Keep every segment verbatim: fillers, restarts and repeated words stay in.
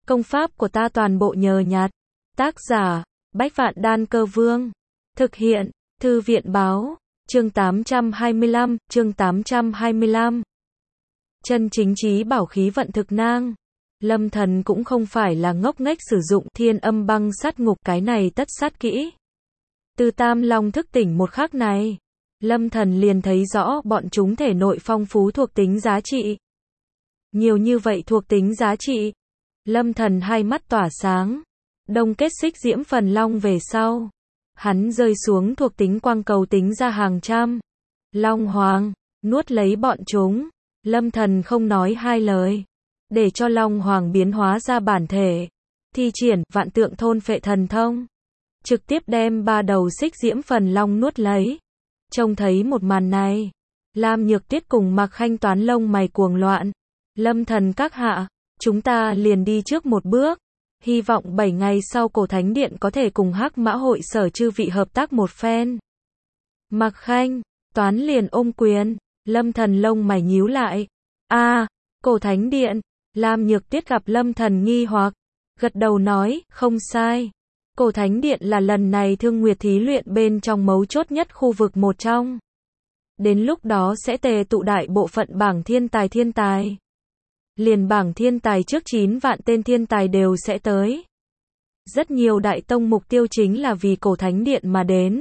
Công pháp của ta toàn bộ nhờ nhặt. Tác giả, Bách Vạn Đan Cơ Vương. Thực hiện, Thư viện Báo. Chương tám trăm hai mươi lăm, chương tám trăm hai mươi lăm. Chân chính trí bảo khí vận thực nang. Lâm Thần cũng không phải là ngốc nghếch sử dụng thiên âm băng sát ngục, cái này tất sát kỹ. Từ Tam Long thức tỉnh một khắc này, Lâm Thần liền thấy rõ bọn chúng thể nội phong phú thuộc tính giá trị. Nhiều như vậy thuộc tính giá trị. Lâm Thần hai mắt tỏa sáng. Đông kết xích diễm phần long về sau, hắn rơi xuống thuộc tính quang cầu tính ra hàng trăm. Long Hoàng, nuốt lấy bọn chúng. Lâm Thần không nói hai lời. Để cho Long Hoàng biến hóa ra bản thể. Thi triển vạn tượng thôn phệ thần thông. Trực tiếp đem ba đầu xích diễm phần long nuốt lấy. Trông thấy một màn này, Lam Nhược Tuyết cùng Mạc Khanh Toán lông mày cuồng loạn. Lâm Thần các hạ, chúng ta liền đi trước một bước. Hy vọng bảy ngày sau Cổ Thánh Điện có thể cùng Hắc Mã hội sở chư vị hợp tác một phen. Mạc Khanh Toán liền ôm quyền. Lâm Thần lông mày nhíu lại. A, à, Cổ Thánh Điện. Lam Nhược Tuyết gặp Lâm Thần nghi hoặc, gật đầu nói, không sai. Cổ Thánh Điện là lần này Thương Nguyệt thí luyện bên trong mấu chốt nhất khu vực một trong. Đến lúc đó sẽ tề tụ đại bộ phận bảng thiên tài thiên tài. Liền bảng thiên tài trước chín vạn tên thiên tài đều sẽ tới. Rất nhiều đại tông mục tiêu chính là vì Cổ Thánh Điện mà đến.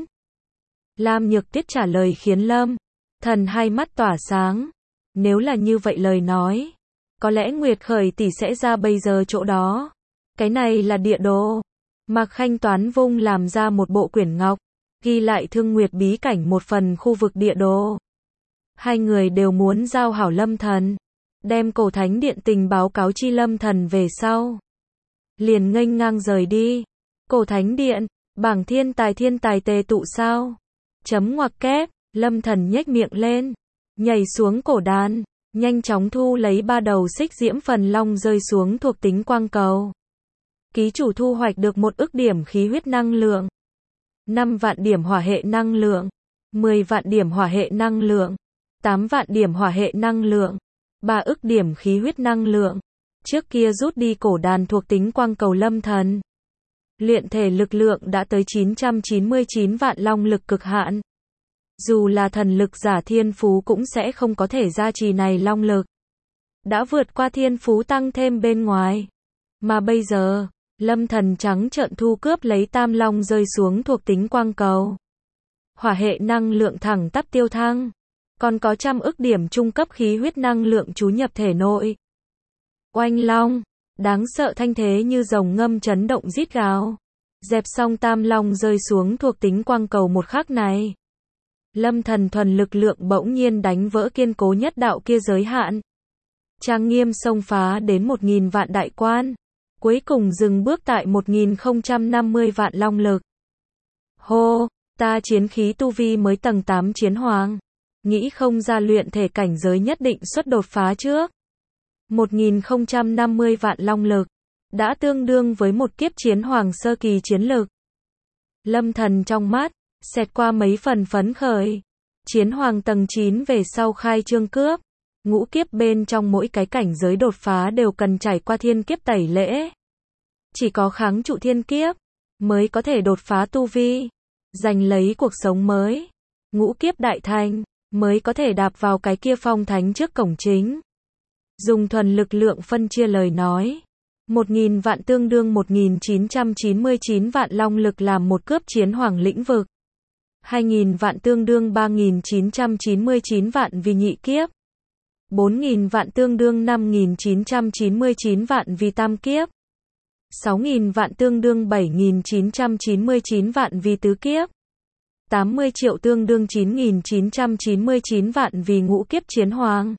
Lam Nhược Tuyết trả lời khiến Lâm Thần hai mắt tỏa sáng. Nếu là như vậy lời nói, có lẽ Nguyệt Khởi tỷ sẽ ra bây giờ chỗ đó. Cái này là địa đồ. Mạc Khanh Toán vung làm ra một bộ quyển ngọc, ghi lại Thương Nguyệt bí cảnh một phần khu vực địa đồ. Hai người đều muốn giao hảo Lâm Thần, đem Cổ Thánh Điện tình báo cáo chi Lâm Thần về sau. Liền nghênh ngang rời đi. Cổ Thánh Điện, bảng thiên tài thiên tài tề tụ sao? Chấm ngoặc kép, Lâm Thần nhếch miệng lên, nhảy xuống cổ đàn, nhanh chóng thu lấy ba đầu xích diễm phần long rơi xuống thuộc tính quang cầu. Ký chủ thu hoạch được một ức điểm khí huyết năng lượng, năm vạn điểm hỏa hệ năng lượng, mười vạn điểm hỏa hệ năng lượng, tám vạn điểm hỏa hệ năng lượng, ba ức điểm khí huyết năng lượng. Trước kia rút đi cổ đàn thuộc tính quang cầu Lâm Thần, luyện thể lực lượng đã tới chín trăm chín mươi chín vạn long lực cực hạn. Dù là thần lực giả thiên phú cũng sẽ không có thể gia trì này long lực. Đã vượt qua thiên phú tăng thêm bên ngoài. Mà bây giờ, Lâm Thần trắng trợn thu cướp lấy tam long rơi xuống thuộc tính quang cầu. Hỏa hệ năng lượng thẳng tắp tiêu thăng. Còn có trăm ức điểm trung cấp khí huyết năng lượng trú nhập thể nội. Oanh long, đáng sợ thanh thế như rồng ngâm chấn động rít gào. Dẹp xong tam long rơi xuống thuộc tính quang cầu một khắc này. Lâm Thần thuần lực lượng bỗng nhiên đánh vỡ kiên cố nhất đạo kia giới hạn. Trang nghiêm xông phá đến một nghìn vạn đại quan. Cuối cùng dừng bước tại một nghìn không trăm năm mươi vạn long lực. Hô, ta chiến khí tu vi mới tầng tám chiến hoàng. Nghĩ không ra luyện thể cảnh giới nhất định xuất đột phá trước. một nghìn không trăm năm mươi vạn long lực. Đã tương đương với một kiếp chiến hoàng sơ kỳ chiến lực. Lâm Thần trong mắt xẹt qua mấy phần phấn khởi. Chiến hoàng tầng chín về sau khai trương cướp. Ngũ kiếp bên trong mỗi cái cảnh giới đột phá đều cần trải qua thiên kiếp tẩy lễ. Chỉ có kháng trụ thiên kiếp mới có thể đột phá tu vi, giành lấy cuộc sống mới. Ngũ kiếp đại thành mới có thể đạp vào cái kia phong thánh trước cổng chính. Dùng thuần lực lượng phân chia lời nói, một nghìn vạn tương đương một nghìn chín trăm chín mươi chín vạn long lực làm một cướp chiến hoàng lĩnh vực. hai nghìn vạn tương đương ba nghìn chín trăm chín mươi chín vạn vì nhị kiếp. bốn nghìn vạn tương đương năm nghìn chín trăm chín mươi chín vạn vì tam kiếp. sáu nghìn vạn tương đương bảy nghìn chín trăm chín mươi chín vạn vì tứ kiếp. tám mươi triệu tương đương chín nghìn chín trăm chín mươi chín vạn vì ngũ kiếp chiến hoàng.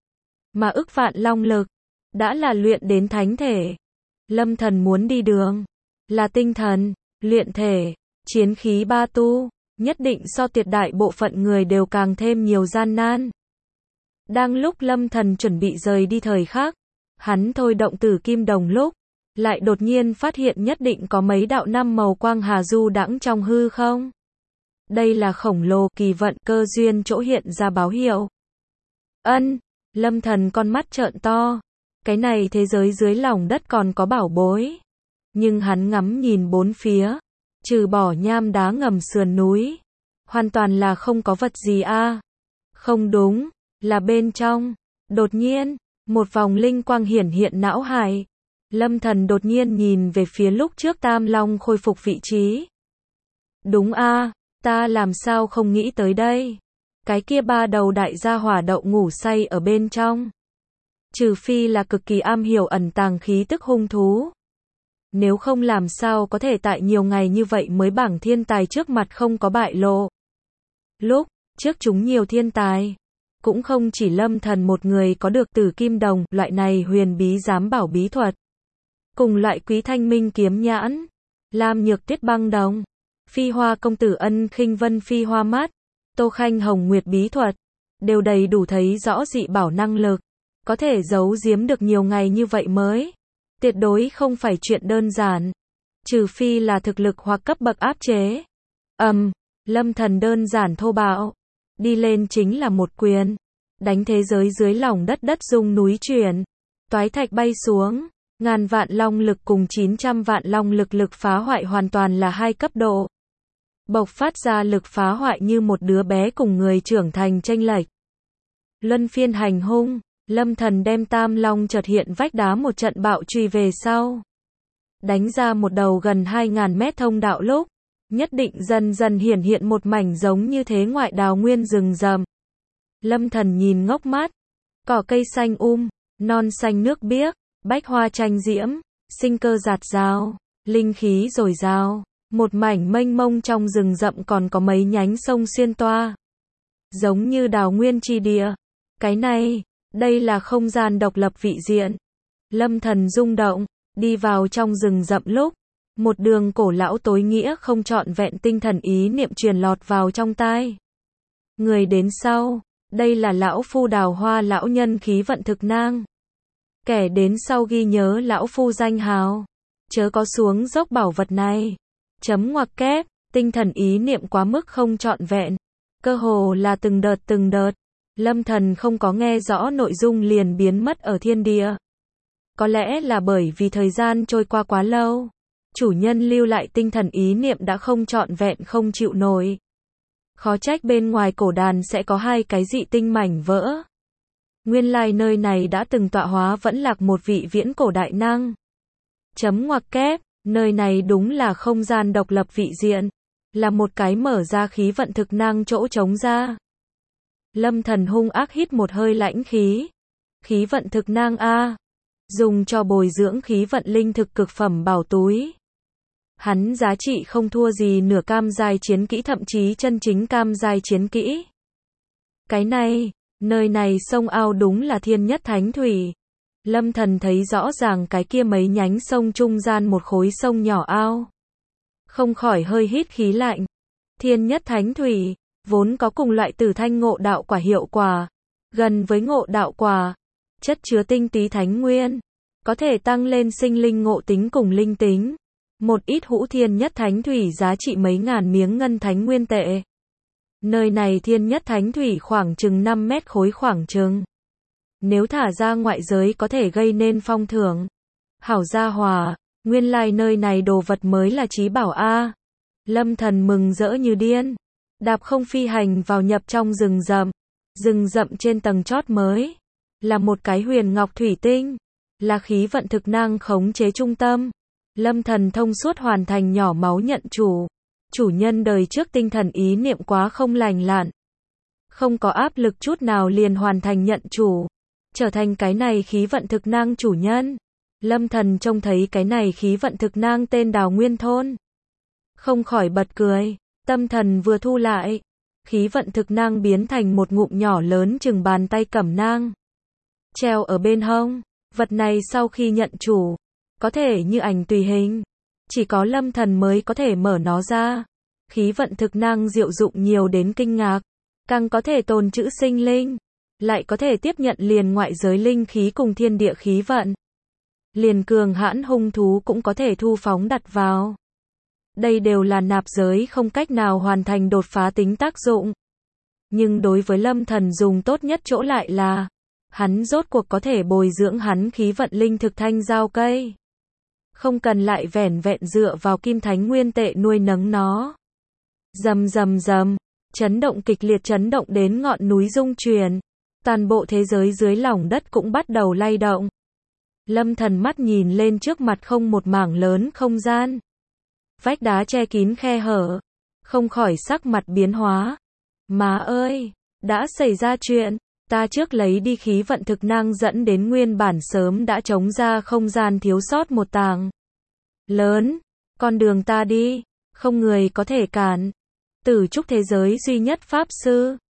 Mà ức vạn long lực đã là luyện đến thánh thể. Lâm Thần muốn đi đường là tinh thần, luyện thể, chiến khí ba tu, nhất định so tuyệt đại bộ phận người đều càng thêm nhiều gian nan. Đang lúc Lâm Thần chuẩn bị rời đi thời khắc, hắn thôi động tử kim đồng lúc, lại đột nhiên phát hiện nhất định có mấy đạo năm màu quang hà du đãng trong hư không. Đây là khổng lồ kỳ vận cơ duyên chỗ hiện ra báo hiệu. Ân, Lâm Thần con mắt trợn to. Cái này thế giới dưới lòng đất còn có bảo bối. Nhưng hắn ngắm nhìn bốn phía, trừ bỏ nham đá ngầm sườn núi, hoàn toàn là không có vật gì a. Không đúng, là bên trong. Đột nhiên, một vòng linh quang hiển hiện não hải. Lâm Thần đột nhiên nhìn về phía lúc trước Tam Long khôi phục vị trí. Đúng a, ta làm sao không nghĩ tới đây. Cái kia ba đầu đại gia hỏa đậu ngủ say ở bên trong. Trừ phi là cực kỳ am hiểu ẩn tàng khí tức hung thú. Nếu không làm sao có thể tại nhiều ngày như vậy mới bảng thiên tài trước mặt không có bại lộ. Lúc trước chúng nhiều thiên tài, cũng không chỉ Lâm Thần một người có được Tử Kim Đồng, loại này huyền bí giám bảo bí thuật. Cùng loại Quý Thanh Minh kiếm nhãn, Lam Nhược Tuyết băng đồng, Phi Hoa công tử Ân Khinh Vân phi hoa mắt, Tô Khanh Hồng Nguyệt bí thuật, đều đầy đủ thấy rõ dị bảo năng lực, có thể giấu giếm được nhiều ngày như vậy mới. Tuyệt đối không phải chuyện đơn giản, trừ phi là thực lực hoặc cấp bậc áp chế. Ầm, um, Lâm Thần đơn giản thô bạo, đi lên chính là một quyền, đánh thế giới dưới lòng đất đất rung núi chuyển, toái thạch bay xuống, ngàn vạn long lực cùng chín trăm vạn long lực lực phá hoại hoàn toàn là hai cấp độ. Bộc phát ra lực phá hoại như một đứa bé cùng người trưởng thành chênh lệch. Luân phiên hành hung, Lâm Thần đem Tam Long chợt hiện vách đá một trận bạo truy về sau. Đánh ra một đầu gần hai ngàn mét thông đạo lúc, nhất định dần dần hiển hiện một mảnh giống như thế ngoại đào nguyên rừng rậm. Lâm Thần nhìn ngốc mát, cỏ cây xanh um, non xanh nước biếc, bách hoa tranh diễm, sinh cơ rạt rào, linh khí dồi dào, một mảnh mênh mông trong rừng rậm còn có mấy nhánh sông xuyên toa. Giống như đào nguyên chi địa. Cái này, đây là không gian độc lập vị diện. Lâm Thần rung động, đi vào trong rừng rậm lúc, một đường cổ lão tối nghĩa không trọn vẹn tinh thần ý niệm truyền lọt vào trong tai. Người đến sau, đây là lão phu Đào Hoa lão nhân khí vận thực nang. Kẻ đến sau ghi nhớ lão phu danh hào, chớ có xuống dốc bảo vật này. Chấm ngoặc kép, tinh thần ý niệm quá mức không trọn vẹn, cơ hồ là từng đợt từng đợt. Lâm Thần không có nghe rõ nội dung liền biến mất ở thiên địa. Có lẽ là bởi vì thời gian trôi qua quá lâu, chủ nhân lưu lại tinh thần ý niệm đã không trọn vẹn không chịu nổi. Khó trách bên ngoài cổ đàn sẽ có hai cái dị tinh mảnh vỡ. Nguyên lai nơi này đã từng tọa hóa vẫn lạc một vị viễn cổ đại năng. Chấm ngoặc kép, nơi này đúng là không gian độc lập vị diện, là một cái mở ra khí vận thực năng chỗ trống ra. Lâm Thần hung ác hít một hơi lãnh khí. Khí vận thực năng a, dùng cho bồi dưỡng khí vận linh thực cực phẩm bảo túi. Hắn giá trị không thua gì nửa cam giai chiến kỹ, thậm chí chân chính cam giai chiến kỹ. Cái này, nơi này sông ao đúng là thiên nhất thánh thủy. Lâm Thần thấy rõ ràng cái kia mấy nhánh sông trung gian một khối sông nhỏ ao. Không khỏi hơi hít khí lạnh. Thiên nhất thánh thủy, vốn có cùng loại tử thanh ngộ đạo quả hiệu quả, gần với ngộ đạo quả, chất chứa tinh túy thánh nguyên, có thể tăng lên sinh linh ngộ tính cùng linh tính. Một ít hũ thiên nhất thánh thủy giá trị mấy ngàn miếng ngân thánh nguyên tệ. Nơi này thiên nhất thánh thủy khoảng chừng năm mét khối khoảng chừng. Nếu thả ra ngoại giới có thể gây nên phong thưởng. Hảo gia hòa, nguyên lai nơi này đồ vật mới là trí bảo a. Lâm Thần mừng rỡ như điên, đạp không phi hành vào nhập trong rừng rậm. Rừng rậm trên tầng chót mới là một cái huyền ngọc thủy tinh, là khí vận thực năng khống chế trung tâm. Lâm Thần thông suốt hoàn thành nhỏ máu nhận chủ. Chủ nhân đời trước tinh thần ý niệm quá không lành lặn, không có áp lực chút nào liền hoàn thành nhận chủ, trở thành cái này khí vận thực năng chủ nhân. Lâm Thần trông thấy cái này khí vận thực năng tên Đào Nguyên Thôn, không khỏi bật cười. Tâm thần vừa thu lại, khí vận thực năng biến thành một ngụm nhỏ lớn chừng bàn tay cẩm nang, treo ở bên hông. Vật này sau khi nhận chủ, có thể như ảnh tùy hình, chỉ có Lâm Thần mới có thể mở nó ra. Khí vận thực năng diệu dụng nhiều đến kinh ngạc, càng có thể tồn trữ sinh linh, lại có thể tiếp nhận liền ngoại giới linh khí cùng thiên địa khí vận. Liền cường hãn hung thú cũng có thể thu phóng đặt vào. Đây đều là nạp giới không cách nào hoàn thành đột phá tính tác dụng. Nhưng đối với Lâm Thần dùng tốt nhất chỗ lại là hắn rốt cuộc có thể bồi dưỡng hắn khí vận linh thực thanh giao cây. Không cần lại vẻn vẹn dựa vào kim thánh nguyên tệ nuôi nấng nó. Rầm rầm rầm, chấn động kịch liệt chấn động đến ngọn núi rung chuyển. Toàn bộ thế giới dưới lòng đất cũng bắt đầu lay động. Lâm Thần mắt nhìn lên trước mặt không một mảng lớn không gian. Vách đá che kín khe hở. Không khỏi sắc mặt biến hóa. Má ơi, đã xảy ra chuyện. Ta trước lấy đi khí vận thực năng dẫn đến nguyên bản sớm đã trống ra không gian thiếu sót một tàng. Lớn, con đường ta đi, không người có thể cản. Tử trúc thế giới duy nhất pháp sư.